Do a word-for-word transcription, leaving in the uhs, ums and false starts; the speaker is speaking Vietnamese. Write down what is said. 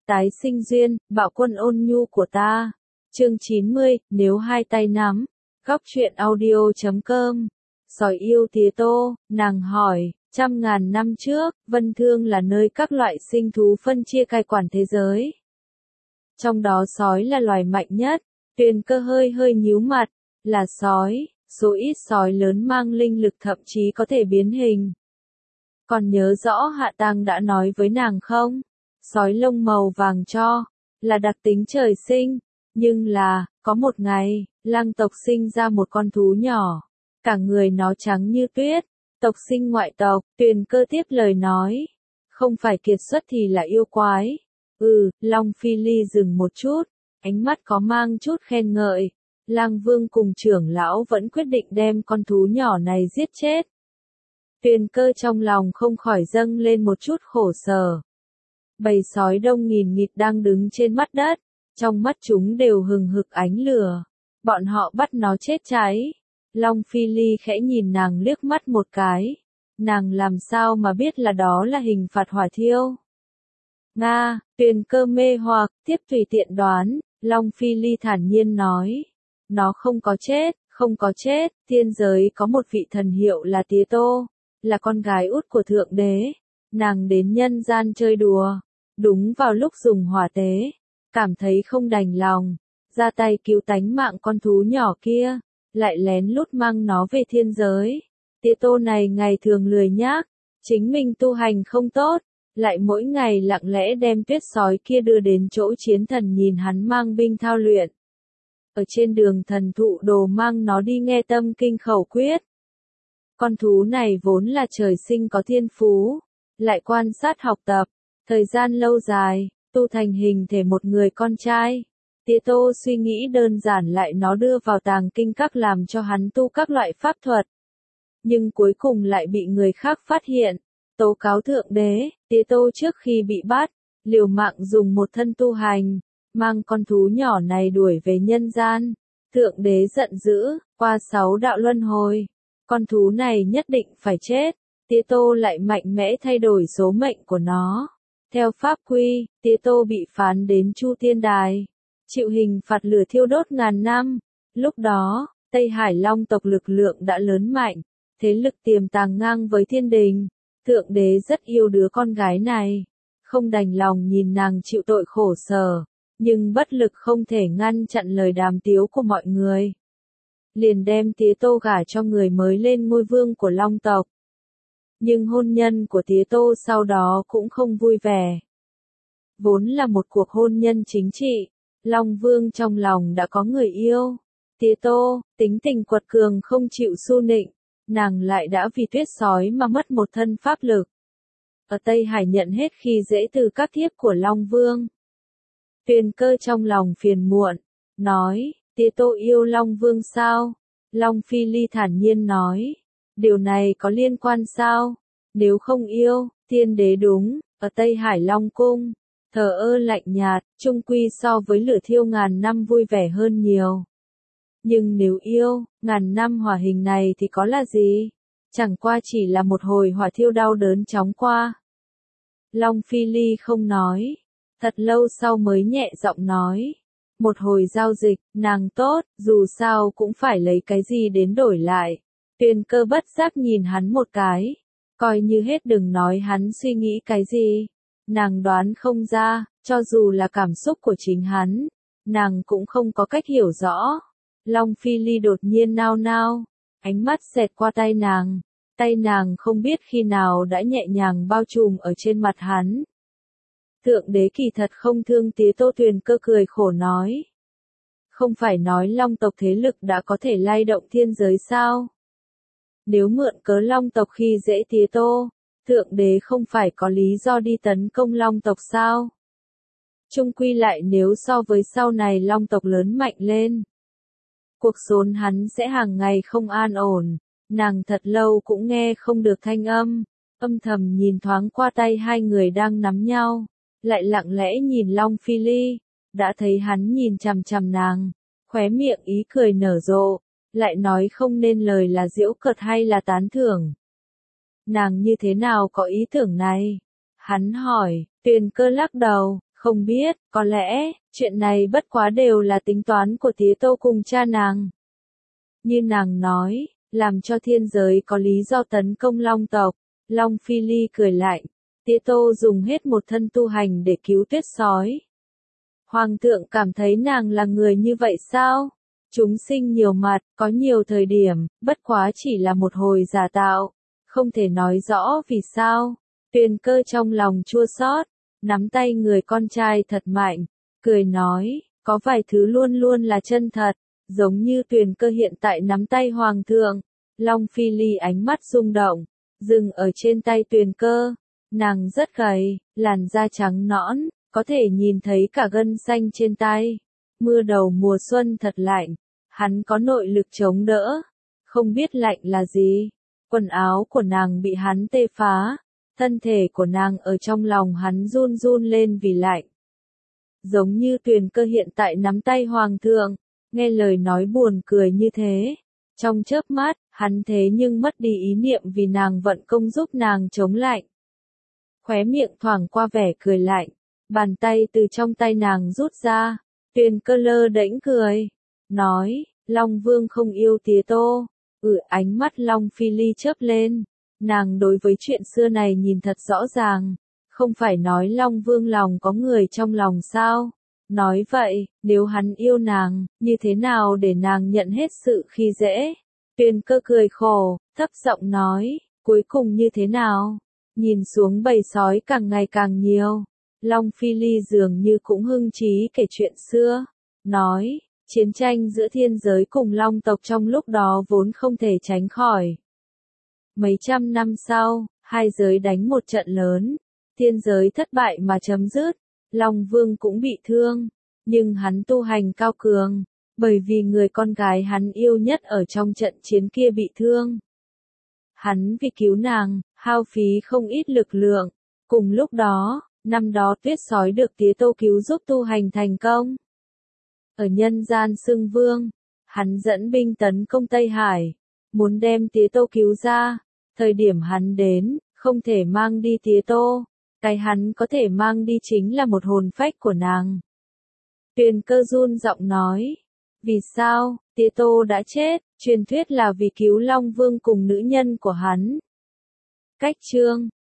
tái sinh duyên, bạo quân ôn nhu của ta. Chương chín mươi, nếu hai tay nắm. Góc truyện audio chấm com. Sói yêu tía tô, nàng hỏi, trăm ngàn năm trước, Vân Thương là nơi các loại sinh thú phân chia cai quản thế giới. Trong đó sói là loài mạnh nhất, Tuyền Cơ hơi hơi nhíu mặt, là sói, số ít sói lớn mang linh lực thậm chí có thể biến hình. Còn nhớ rõ Hạ Tang đã nói với nàng không? Sói lông màu vàng cho, là đặc tính trời sinh, nhưng là, có một ngày, lang tộc sinh ra một con thú nhỏ, cả người nó trắng như tuyết, tộc sinh ngoại tộc, Tuyền Cơ tiếp lời nói, không phải kiệt xuất thì là yêu quái. Ừ, Long Phi Ly dừng một chút, ánh mắt có mang chút khen ngợi, Lang Vương cùng trưởng lão vẫn quyết định đem con thú nhỏ này giết chết. Tuyền Cơ trong lòng không khỏi dâng lên một chút khổ sở. Bầy sói đông nghìn nghịt đang đứng trên mặt đất, trong mắt chúng đều hừng hực ánh lửa. Bọn họ bắt nó chết cháy. Long Phi Ly khẽ nhìn nàng liếc mắt một cái. Nàng làm sao mà biết là đó là hình phạt hỏa thiêu? Nga, Tuyền Cơ mê hoặc, tiếp tùy tiện đoán, Long Phi Ly thản nhiên nói. Nó không có chết, không có chết, thiên giới có một vị thần hiệu là Tía Tô, là con gái út của Thượng Đế. Nàng đến nhân gian chơi đùa, đúng vào lúc dùng hỏa tế, cảm thấy không đành lòng, ra tay cứu tánh mạng con thú nhỏ kia, lại lén lút mang nó về thiên giới. Tía Tô này ngày thường lười nhác, chính mình tu hành không tốt, lại mỗi ngày lặng lẽ đem tuyết sói kia đưa đến chỗ chiến thần nhìn hắn mang binh thao luyện. Ở trên đường thần thụ đồ mang nó đi nghe tâm kinh khẩu quyết. Con thú này vốn là trời sinh có thiên phú, lại quan sát học tập, thời gian lâu dài, tu thành hình thể một người con trai. Tía Tô suy nghĩ đơn giản lại nó đưa vào tàng kinh các làm cho hắn tu các loại pháp thuật. Nhưng cuối cùng lại bị người khác phát hiện, tố cáo Thượng Đế. Tía Tô trước khi bị bắt, liều mạng dùng một thân tu hành, mang con thú nhỏ này đuổi về nhân gian. Thượng Đế giận dữ, qua sáu đạo luân hồi, con thú này nhất định phải chết. Tía Tô lại mạnh mẽ thay đổi số mệnh của nó. Theo pháp quy, Tía Tô bị phán đến Chu Tiên Đài, chịu hình phạt lửa thiêu đốt ngàn năm. Lúc đó, Tây Hải Long tộc lực lượng đã lớn mạnh, thế lực tiềm tàng ngang với thiên đình. Thượng Đế rất yêu đứa con gái này, không đành lòng nhìn nàng chịu tội khổ sở, nhưng bất lực không thể ngăn chặn lời đàm tiếu của mọi người. Liền đem Tía Tô gả cho người mới lên ngôi vương của Long tộc. Nhưng hôn nhân của Tía Tô sau đó cũng không vui vẻ. Vốn là một cuộc hôn nhân chính trị, Long Vương trong lòng đã có người yêu. Tía Tô, tính tình quật cường không chịu su nịnh, nàng lại đã vì tuyết sói mà mất một thân pháp lực. Ở Tây Hải nhận hết khi dễ từ các thiếp của Long Vương. Tuyền Cơ trong lòng phiền muộn, nói, Tía Tô yêu Long Vương sao? Long Phi Ly thản nhiên nói, điều này có liên quan sao? Nếu không yêu, Thiên Đế đúng, ở Tây Hải Long Cung, thờ ơ lạnh nhạt, chung quy so với lửa thiêu ngàn năm vui vẻ hơn nhiều. Nhưng nếu yêu, ngàn năm hỏa hình này thì có là gì? Chẳng qua chỉ là một hồi hỏa thiêu đau đớn chóng qua. Long Phi Ly không nói, thật lâu sau mới nhẹ giọng nói. Một hồi giao dịch, nàng tốt, dù sao cũng phải lấy cái gì đến đổi lại. Tuyền Cơ bất giác nhìn hắn một cái, coi như hết đừng nói hắn suy nghĩ cái gì. Nàng đoán không ra, cho dù là cảm xúc của chính hắn, nàng cũng không có cách hiểu rõ. Long Phi Ly đột nhiên nao nao, ánh mắt xẹt qua tay nàng, tay nàng không biết khi nào đã nhẹ nhàng bao trùm ở trên mặt hắn. Thượng Đế kỳ thật không thương Tía Tô. Tuyền Cơ cười khổ nói. Không phải nói Long tộc thế lực đã có thể lay động thiên giới sao? Nếu mượn cớ Long tộc khi dễ Tía Tô, Thượng Đế không phải có lý do đi tấn công Long tộc sao? Chung quy lại nếu so với sau này Long tộc lớn mạnh lên, cuộc sống hắn sẽ hàng ngày không an ổn. Nàng thật lâu cũng nghe không được thanh âm, âm thầm nhìn thoáng qua tay hai người đang nắm nhau, lại lặng lẽ nhìn Long Phi Ly, đã thấy hắn nhìn chằm chằm nàng, khóe miệng ý cười nở rộ, lại nói không nên lời là giễu cợt hay là tán thưởng. Nàng như thế nào có ý tưởng này? Hắn hỏi. Tuyền Cơ lắc đầu, Không biết, có lẽ, chuyện này bất quá đều là tính toán của tía Tô cùng cha nàng. Như nàng nói, làm cho thiên giới có lý do tấn công Long tộc. Long Phi Ly cười lạnh, tía Tô dùng hết một thân tu hành để cứu tuyết sói. Hoàng thượng cảm thấy nàng là người như vậy sao? Chúng sinh nhiều mặt, có nhiều thời điểm, bất quá chỉ là một hồi giả tạo, không thể nói rõ vì sao. Tuyền Cơ trong lòng chua xót, nắm tay người con trai thật mạnh, cười nói, có vài thứ luôn luôn là chân thật, giống như Tuyền Cơ hiện tại nắm tay Hoàng thượng. Long Phi Ly ánh mắt rung động, dừng ở trên tay Tuyền Cơ. Nàng rất gầy, làn da trắng nõn, có thể nhìn thấy cả gân xanh trên tay. Mưa đầu mùa xuân thật lạnh, hắn có nội lực chống đỡ, không biết lạnh là gì. Quần áo của nàng bị hắn tê phá, thân thể của nàng ở trong lòng hắn run run lên vì lạnh. Giống như Tuyền Cơ hiện tại nắm tay Hoàng thượng, nghe lời nói buồn cười như thế. Trong chớp mắt, hắn thế nhưng mất đi ý niệm vì nàng vận công giúp nàng chống lạnh. Khóe miệng thoảng qua vẻ cười lạnh, bàn tay từ trong tay nàng rút ra, Tuyền Cơ lơ đễnh cười, nói, Long Vương không yêu tía Tô. Ừ, ánh mắt Long Phi Ly chớp lên, nàng đối với chuyện xưa này nhìn thật rõ ràng, không phải nói Long Vương lòng có người trong lòng sao? Nói vậy, nếu hắn yêu nàng, như thế nào để nàng nhận hết sự khi dễ? Tuyền Cơ cười khổ, thấp giọng nói, cuối cùng như thế nào? Nhìn xuống bầy sói càng ngày càng nhiều, Long Phi Ly dường như cũng hưng trí kể chuyện xưa, nói, chiến tranh giữa thiên giới cùng Long tộc trong lúc đó vốn không thể tránh khỏi. Mấy trăm năm sau, hai giới đánh một trận lớn, thiên giới thất bại mà chấm dứt, Long Vương cũng bị thương, nhưng hắn tu hành cao cường, bởi vì người con gái hắn yêu nhất ở trong trận chiến kia bị thương. Hắn vì cứu nàng, hao phí không ít lực lượng, cùng lúc đó, năm đó tuyết sói được tía Tô cứu giúp tu hành thành công. Ở nhân gian xưng vương, hắn dẫn binh tấn công Tây Hải, muốn đem tía Tô cứu ra, thời điểm hắn đến, không thể mang đi tía Tô, cái hắn có thể mang đi chính là một hồn phách của nàng. Tuyền Cơ run giọng nói, vì sao, tía Tô đã chết, truyền thuyết là vì cứu Long Vương cùng nữ nhân của hắn. Cách chương